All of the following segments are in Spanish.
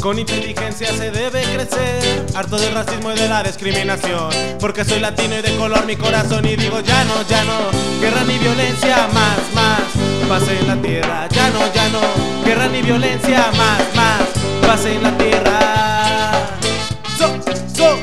Con inteligencia se debe crecer, harto del racismo y de la discriminación. Porque soy latino y de color mi corazón y digo ya no, guerra ni violencia, más, paz en la tierra. Ya no, guerra ni violencia, más, paz en la tierra. So.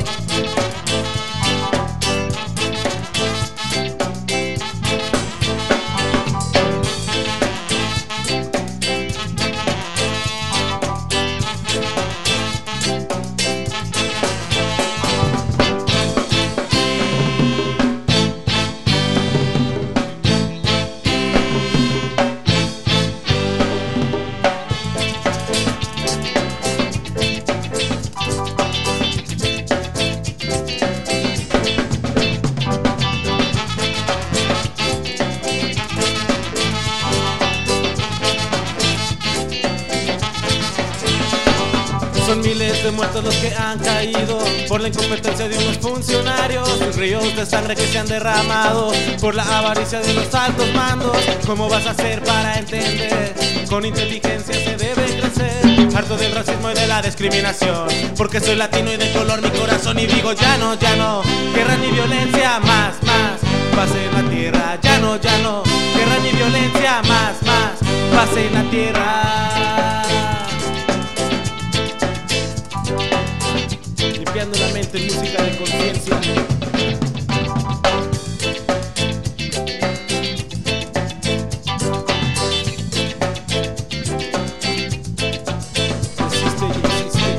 Son miles de muertos los que han caído por la incompetencia de unos funcionarios, ríos de sangre que se han derramado por la avaricia de los altos mandos. ¿Cómo vas a hacer para entender? Con inteligencia se debe crecer, harto del racismo y de la discriminación. Porque soy latino y de color mi corazón y digo ya no, guerra ni violencia, más, paz en la tierra. Ya no, guerra ni violencia, más, paz en la tierra. Limpiando la mente en música de conciencia. Existe y existe.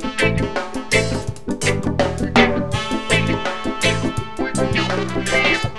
Yeah.